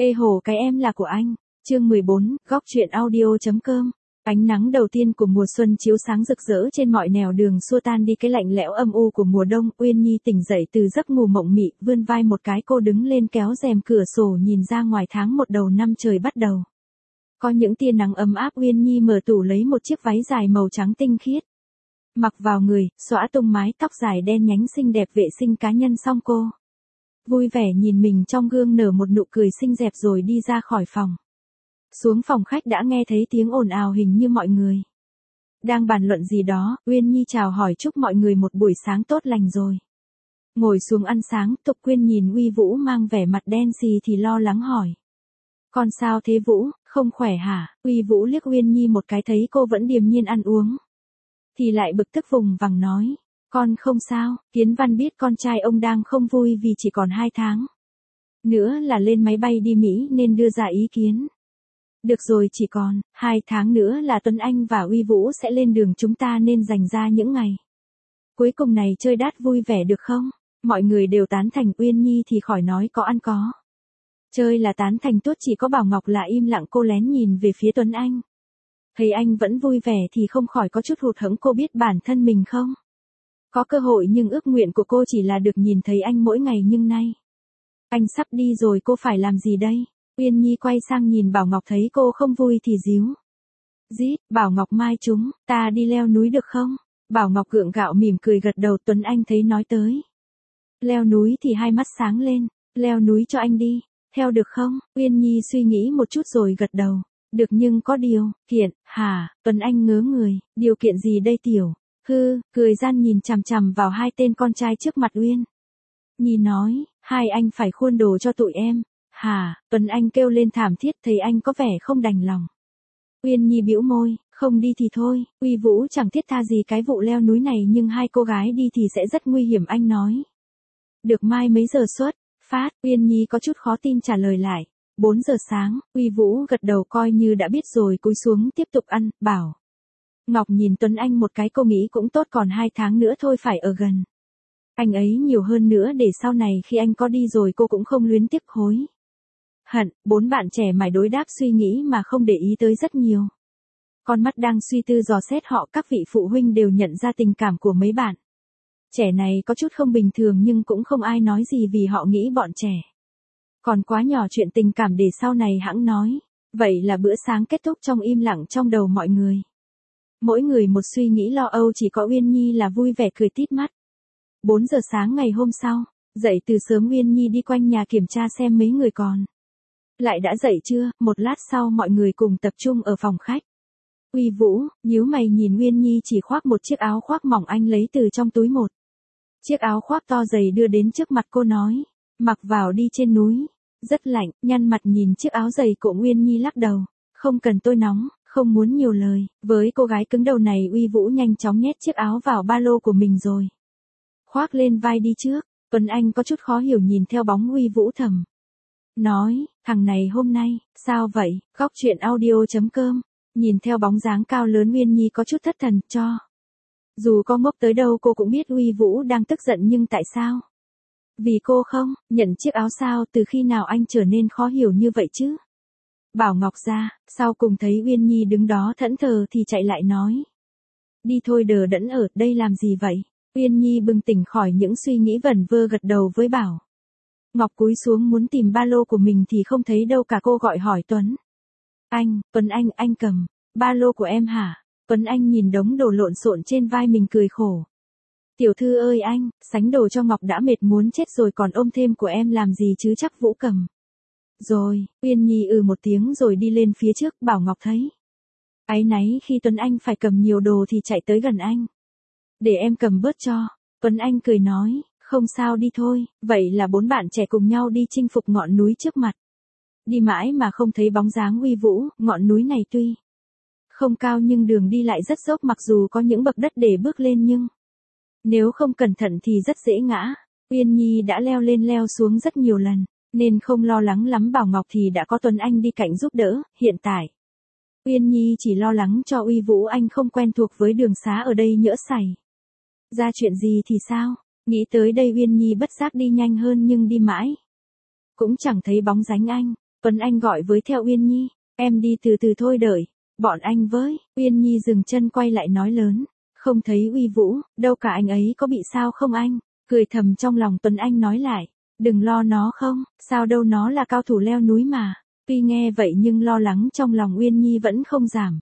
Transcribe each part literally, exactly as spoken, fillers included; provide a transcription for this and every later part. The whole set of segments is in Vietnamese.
Ê hồ cái em là của anh. Chương mười bốn, góc truyện audio.com. Ánh nắng đầu tiên của mùa xuân chiếu sáng rực rỡ trên mọi nẻo đường xua tan đi cái lạnh lẽo âm u của mùa đông. Uyên Nhi tỉnh dậy từ giấc ngủ mộng mị, vươn vai một cái cô đứng lên kéo rèm cửa sổ nhìn ra ngoài tháng một đầu năm trời bắt đầu. Có những tia nắng ấm áp. Uyên Nhi mở tủ lấy một chiếc váy dài màu trắng tinh khiết. Mặc vào người, xõa tung mái tóc dài đen nhánh xinh đẹp vệ sinh cá nhân xong cô vui vẻ nhìn mình trong gương nở một nụ cười xinh đẹp rồi đi ra khỏi phòng. Xuống phòng khách đã nghe thấy tiếng ồn ào hình như mọi người đang bàn luận gì đó. Uyên Nhi chào hỏi chúc mọi người một buổi sáng tốt lành rồi ngồi xuống ăn sáng. Tục Quyên nhìn Uy Vũ mang vẻ mặt đen xì thì lo lắng hỏi: Con sao thế Vũ, không khỏe hả? Uy Vũ liếc Uyên Nhi một cái thấy cô vẫn điềm nhiên ăn uống thì lại bực tức vùng vằng nói: Con không sao. Kiến Văn biết con trai ông đang không vui vì chỉ còn hai tháng nữa là lên máy bay đi Mỹ nên đưa ra ý kiến. Được rồi, chỉ còn hai tháng nữa là Tuấn Anh và Uy Vũ sẽ lên đường, chúng ta nên dành ra những ngày cuối cùng này chơi đát vui vẻ được không? Mọi người đều tán thành. Uyên Nhi thì khỏi nói, có ăn có chơi là tán thành tốt, chỉ có Bảo Ngọc là im lặng. Cô lén nhìn về phía Tuấn Anh, thấy anh vẫn vui vẻ thì không khỏi có chút hụt hẫng. Cô biết bản thân mình không có cơ hội, nhưng ước nguyện của cô chỉ là được nhìn thấy anh mỗi ngày. Nhưng nay anh sắp đi rồi, cô phải làm gì đây? Uyên Nhi quay sang nhìn Bảo Ngọc, thấy cô không vui thì díu dít: Bảo Ngọc mai chúng ta đi leo núi được không? Bảo Ngọc gượng gạo mỉm cười gật đầu. Tuấn Anh thấy nói tới leo núi thì hai mắt sáng lên: Leo núi cho anh đi, theo được không? Uyên Nhi suy nghĩ một chút rồi gật đầu: Được, nhưng có điều kiện. Hả? Tuấn Anh ngớ người: Điều kiện gì đây tiểu? Hư, cười gian nhìn chằm chằm vào hai tên con trai trước mặt Uyên Nhi nói: Hai anh phải khuôn đồ cho tụi em. Hả? Tuấn Anh kêu lên thảm thiết, thấy anh có vẻ không đành lòng. Uyên Nhi bĩu môi: Không đi thì thôi. Uy Vũ chẳng thiết tha gì cái vụ leo núi này, nhưng hai cô gái đi thì sẽ rất nguy hiểm. Anh nói: Được, mai mấy giờ xuất phát? Uyên Nhi có chút khó tin trả lời lại: Bốn giờ sáng. Uy Vũ gật đầu coi như đã biết rồi cúi xuống tiếp tục ăn. Bảo Ngọc nhìn Tuấn Anh một cái, cô nghĩ cũng tốt, còn hai tháng nữa thôi, phải ở gần anh ấy nhiều hơn nữa để sau này khi anh có đi rồi cô cũng không luyến tiếc hối hận. Bốn bạn trẻ mải đối đáp suy nghĩ mà không để ý tới rất nhiều con mắt đang suy tư dò xét họ. Các vị phụ huynh đều nhận ra tình cảm của mấy bạn trẻ này có chút không bình thường, nhưng cũng không ai nói gì vì họ nghĩ bọn trẻ còn quá nhỏ, chuyện tình cảm để sau này hẵng nói. Vậy là bữa sáng kết thúc trong im lặng trong đầu mọi người. Mỗi người một suy nghĩ lo âu, chỉ có Uyên Nhi là vui vẻ cười tít mắt. Bốn giờ sáng ngày hôm sau, dậy từ sớm Uyên Nhi đi quanh nhà kiểm tra xem mấy người còn lại đã dậy chưa. Một lát sau mọi người cùng tập trung ở phòng khách. Uy Vũ nhíu mày nhìn Uyên Nhi chỉ khoác một chiếc áo khoác mỏng. Anh lấy từ trong túi một chiếc áo khoác to dày đưa đến trước mặt cô nói: Mặc vào đi, trên núi rất lạnh. Nhăn mặt nhìn chiếc áo dày của Uyên Nhi lắc đầu: Không cần, tôi nóng, không muốn nhiều lời. Với cô gái cứng đầu này, Uy Vũ nhanh chóng nhét chiếc áo vào ba lô của mình rồi khoác lên vai đi trước. Tuấn Anh có chút khó hiểu nhìn theo bóng Uy Vũ thầm nói: Thằng này hôm nay sao vậy? Góc truyện audio.com. Nhìn theo bóng dáng cao lớn Uyên Nhi có chút thất thần. Cho dù có ngốc tới đâu cô cũng biết Uy Vũ đang tức giận, nhưng tại sao vì cô không nhận chiếc áo sao? Từ khi nào anh trở nên khó hiểu như vậy chứ? Bảo Ngọc ra sau cùng thấy Uyên Nhi đứng đó thẫn thờ thì chạy lại nói: Đi thôi, đờ đẫn ở đây làm gì vậy? Uyên Nhi bừng tỉnh khỏi những suy nghĩ vẩn vơ gật đầu với Bảo Ngọc, cúi xuống muốn tìm ba lô của mình thì không thấy đâu cả. Cô gọi hỏi Tuấn Anh: Tuấn Anh, anh cầm ba lô của em hả? Tuấn Anh nhìn đống đồ lộn xộn trên vai mình cười khổ: Tiểu thư ơi anh, sánh đồ cho Ngọc đã mệt muốn chết rồi, còn ôm thêm của em làm gì chứ? Chắc Vũ cầm rồi. Uyên Nhi ừ một tiếng rồi đi lên phía trước. Bảo Ngọc thấy áy náy khi Tuấn Anh phải cầm nhiều đồ thì chạy tới gần anh: Để em cầm bớt cho. Tuấn Anh cười nói: Không sao, đi thôi. Vậy là bốn bạn trẻ cùng nhau đi chinh phục ngọn núi trước mặt. Đi mãi mà không thấy bóng dáng Uy Vũ. Ngọn núi này tuy không cao nhưng đường đi lại rất dốc, mặc dù có những bậc đất để bước lên nhưng nếu không cẩn thận thì rất dễ ngã. Uyên Nhi đã leo lên leo xuống rất nhiều lần nên không lo lắng lắm. Bảo Ngọc thì đã có Tuấn Anh đi cạnh giúp đỡ. Hiện tại Uyên Nhi chỉ lo lắng cho Uy Vũ, anh không quen thuộc với đường xá ở đây, nhỡ xảy ra chuyện gì thì sao? Nghĩ tới đây Uyên Nhi bất giác đi nhanh hơn, nhưng đi mãi cũng chẳng thấy bóng dáng anh. Tuấn Anh gọi với theo Uyên Nhi, em đi từ từ thôi đợi, bọn anh với, Uyên Nhi dừng chân quay lại nói lớn, không thấy Uy Vũ, đâu cả anh ấy có bị sao không anh, cười thầm trong lòng Tuấn Anh nói lại, đừng lo nó không, sao đâu nó là cao thủ leo núi mà, tuy nghe vậy nhưng lo lắng trong lòng Uyên Nhi vẫn không giảm.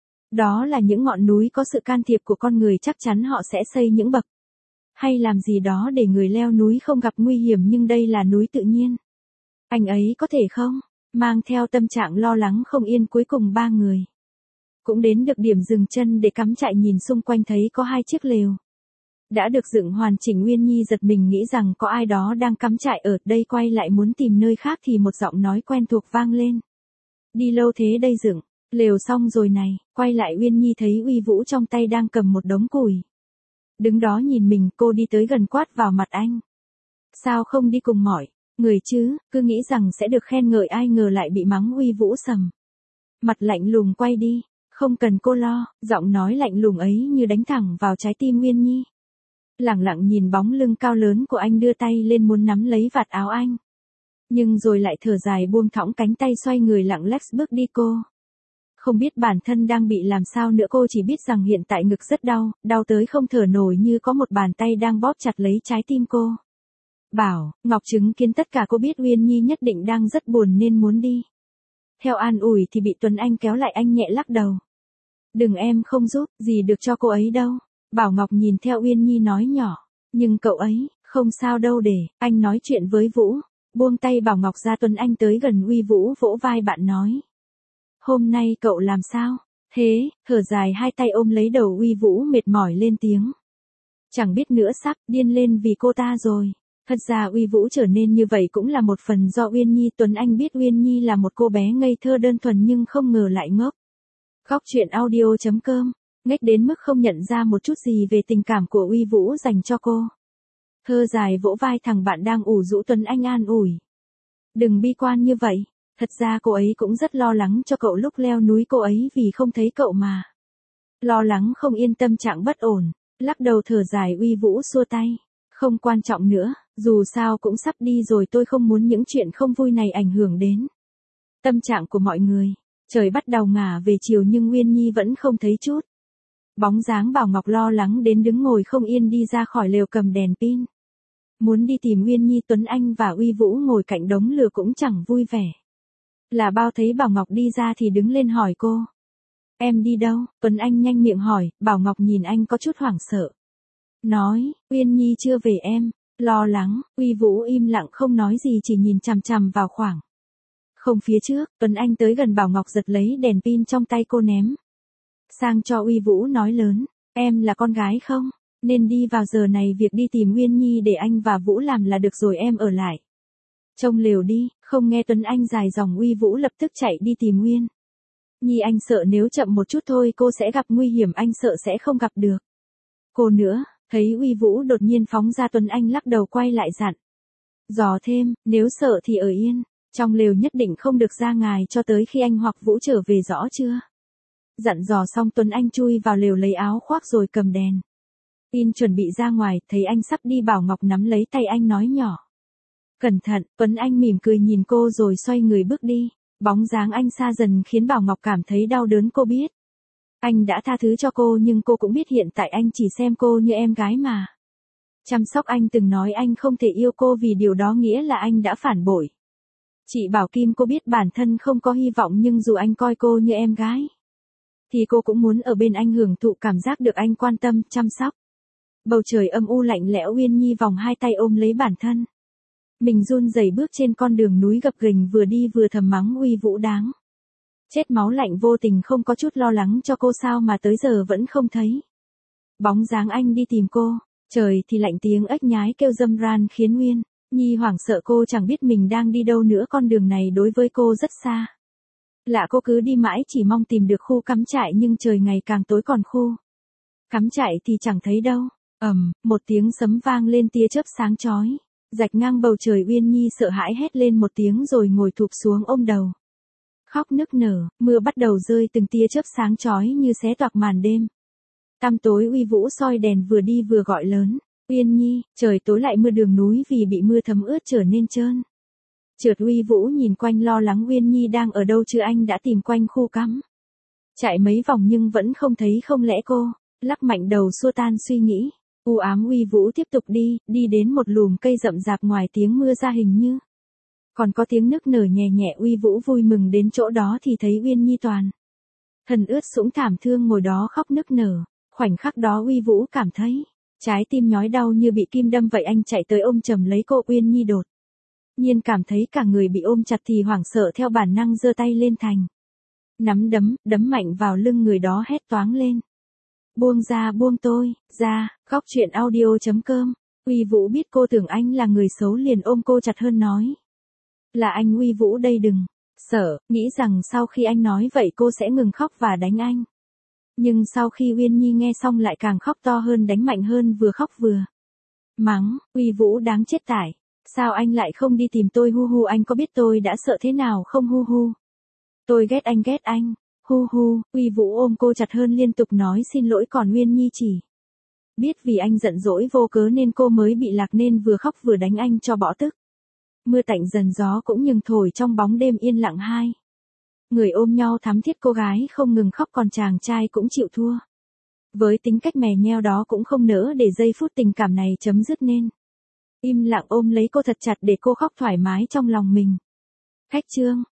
Đó là những ngọn núi có sự can thiệp của con người chắc chắn họ sẽ xây những bậc. Hay làm gì đó để người leo núi không gặp nguy hiểm nhưng đây là núi tự nhiên. Anh ấy có thể không? Mang theo tâm trạng lo lắng không yên cuối cùng ba người. Cũng đến được điểm dừng chân để cắm trại nhìn xung quanh thấy có hai chiếc lều. Đã được dựng hoàn chỉnh Uyên Nhi giật mình nghĩ rằng có ai đó đang cắm trại ở đây quay lại muốn tìm nơi khác thì một giọng nói quen thuộc vang lên. Đi lâu thế đây dựng, lều xong rồi này, quay lại Uyên Nhi thấy Uy Vũ trong tay đang cầm một đống củi. Đứng đó nhìn mình cô đi tới gần quát vào mặt anh. Sao không đi cùng mọi người chứ, cứ nghĩ rằng sẽ được khen ngợi ai ngờ lại bị mắng Uy Vũ sầm. Mặt lạnh lùng quay đi, không cần cô lo, giọng nói lạnh lùng ấy như đánh thẳng vào trái tim Uyên Nhi. Lẳng lặng nhìn bóng lưng cao lớn của anh đưa tay lên muốn nắm lấy vạt áo anh. Nhưng rồi lại thở dài buông thõng cánh tay xoay người lặng lẽ bước đi cô. Không biết bản thân đang bị làm sao nữa cô chỉ biết rằng hiện tại ngực rất đau, đau tới không thở nổi như có một bàn tay đang bóp chặt lấy trái tim cô. Bảo, Ngọc chứng kiến tất cả cô biết Uyên Nhi nhất định đang rất buồn nên muốn đi. Theo an ủi thì bị Tuấn Anh kéo lại anh nhẹ lắc đầu. Đừng em không giúp, gì được cho cô ấy đâu. Bảo Ngọc nhìn theo Uyên Nhi nói nhỏ. Nhưng cậu ấy, không sao đâu để, anh nói chuyện với Vũ. Buông tay Bảo Ngọc ra Tuấn Anh tới gần Uy Vũ vỗ vai bạn nói. Hôm nay cậu làm sao? Thế, thở dài hai tay ôm lấy đầu Uy Vũ mệt mỏi lên tiếng. Chẳng biết nữa sắp điên lên vì cô ta rồi. Thật ra Uy Vũ trở nên như vậy cũng là một phần do Uyên Nhi. Tuấn Anh biết Uyên Nhi là một cô bé ngây thơ đơn thuần nhưng không ngờ lại ngốc. Góc truyện audio chấm com, ngách đến mức không nhận ra một chút gì về tình cảm của Uy Vũ dành cho cô. Thơ dài vỗ vai thằng bạn đang ủ rũ Tuấn Anh an ủi. Đừng bi quan như vậy, thật ra cô ấy cũng rất lo lắng cho cậu lúc leo núi cô ấy vì không thấy cậu mà. Lo lắng không yên tâm trạng bất ổn, lắc đầu thở dài Uy Vũ xua tay. Không quan trọng nữa, dù sao cũng sắp đi rồi tôi không muốn những chuyện không vui này ảnh hưởng đến tâm trạng của mọi người. Trời bắt đầu ngả về chiều nhưng Uyên Nhi vẫn không thấy chút bóng dáng. Bảo Ngọc lo lắng đến đứng ngồi không yên đi ra khỏi lều cầm đèn pin. Muốn đi tìm Uyên Nhi. Tuấn Anh và Uy Vũ ngồi cạnh đống lửa cũng chẳng vui vẻ. Là bao thấy Bảo Ngọc đi ra thì đứng lên hỏi cô. Em đi đâu? Tuấn Anh nhanh miệng hỏi, Bảo Ngọc nhìn anh có chút hoảng sợ. Nói, Uyên Nhi chưa về em, lo lắng. Uy Vũ im lặng không nói gì chỉ nhìn chằm chằm vào khoảng không phía trước. Tuấn Anh tới gần Bảo Ngọc giật lấy đèn pin trong tay cô ném sang cho Uy Vũ nói lớn, em là con gái không? Nên đi vào giờ này việc đi tìm Uyên Nhi để anh và Vũ làm là được rồi em ở lại trông lều đi. Không nghe Tuấn Anh dài dòng Uy Vũ lập tức chạy đi tìm Uyên Nhi. Anh sợ nếu chậm một chút thôi cô sẽ gặp nguy hiểm, anh sợ sẽ không gặp được cô nữa. Thấy Uy Vũ đột nhiên phóng ra Tuấn Anh lắc đầu quay lại dặn dò thêm, nếu sợ thì ở yên trong lều nhất định không được ra ngoài cho tới khi anh hoặc Vũ trở về, rõ chưa? Dặn dò xong Tuấn Anh chui vào lều lấy áo khoác rồi cầm đèn pin chuẩn bị ra ngoài. Thấy anh sắp đi Bảo Ngọc nắm lấy tay anh nói nhỏ. Cẩn thận. Tuấn Anh mỉm cười nhìn cô rồi xoay người bước đi. Bóng dáng anh xa dần khiến Bảo Ngọc cảm thấy đau đớn. Cô biết anh đã tha thứ cho cô nhưng cô cũng biết hiện tại anh chỉ xem cô như em gái mà. Chăm sóc anh từng nói anh không thể yêu cô vì điều đó nghĩa là anh đã phản bội. Chị Bảo Kim cô biết bản thân không có hy vọng nhưng dù anh coi cô như em gái thì cô cũng muốn ở bên anh hưởng thụ cảm giác được anh quan tâm, chăm sóc. Bầu trời âm u lạnh lẽo. Uyên Nhi vòng hai tay ôm lấy bản thân. Mình run rẩy bước trên con đường núi gập ghềnh vừa đi vừa thầm mắng Uy Vũ đáng chết. Máu lạnh vô tình không có chút lo lắng cho cô sao mà tới giờ vẫn không thấy bóng dáng anh đi tìm cô. Trời thì lạnh, tiếng ếch nhái kêu râm ran khiến Uyên Nhi hoảng sợ. Cô chẳng biết mình đang đi đâu nữa, con đường này đối với cô rất xa lạ. Cô cứ đi mãi chỉ mong tìm được khu cắm trại nhưng trời ngày càng tối còn khu cắm trại thì chẳng thấy đâu. Ầm, một tiếng sấm vang lên, tia chớp sáng chói rạch ngang bầu trời. Uyên Nhi sợ hãi hét lên một tiếng rồi ngồi thụp xuống ôm đầu khóc nức nở. Mưa bắt đầu rơi, từng tia chớp sáng chói như xé toạc màn đêm tăm tối. Uy Vũ soi đèn vừa đi vừa gọi lớn, Uyên Nhi. Trời tối lại, mưa đường núi vì bị mưa thấm ướt trở nên trơn Trượt Uy Vũ nhìn quanh lo lắng Uyên Nhi đang ở đâu chứ anh đã tìm quanh khu cắm chạy mấy vòng nhưng vẫn không thấy, không lẽ cô, lắc mạnh đầu xua tan suy nghĩ. U ám Uy Vũ tiếp tục đi, đi đến một lùm cây rậm rạp ngoài tiếng mưa ra hình như còn có tiếng nức nở nhẹ nhẹ. Uy Vũ vui mừng đến chỗ đó thì thấy Uyên Nhi toàn thân ướt sũng thảm thương ngồi đó khóc nức nở. Khoảnh khắc đó Uy Vũ cảm thấy trái tim nhói đau như bị kim đâm vậy, anh chạy tới ôm chầm lấy cô. Uyên Nhi đột nhiên cảm thấy cả người bị ôm chặt thì hoảng sợ, theo bản năng giơ tay lên thành nắm đấm, đấm mạnh vào lưng người đó, hét toáng lên. Buông ra, buông tôi, ra. Góc truyện audio chấm com. Uy Vũ biết cô tưởng anh là người xấu liền ôm cô chặt hơn nói. Là anh Uy Vũ đây, đừng sợ, nghĩ rằng sau khi anh nói vậy cô sẽ ngừng khóc và đánh anh. Nhưng sau khi Uyên Nhi nghe xong lại càng khóc to hơn, đánh mạnh hơn, vừa khóc vừa mắng. Uy Vũ đáng chết tải. Sao anh lại không đi tìm tôi, hu hu, anh có biết tôi đã sợ thế nào không, hu hu. Tôi ghét anh, ghét anh. Hu hu. Uy Vũ ôm cô chặt hơn liên tục nói xin lỗi, còn Uyên Nhi chỉ biết vì anh giận dỗi vô cớ nên cô mới bị lạc nên vừa khóc vừa đánh anh cho bỏ tức. Mưa tạnh dần, gió cũng nhường thổi, trong bóng đêm yên lặng hai người ôm nhau thắm thiết, cô gái không ngừng khóc còn chàng trai cũng chịu thua. Với tính cách mè nheo đó cũng không nỡ để giây phút tình cảm này chấm dứt nên im lặng ôm lấy cô thật chặt để cô khóc thoải mái trong lòng mình. Khách chương.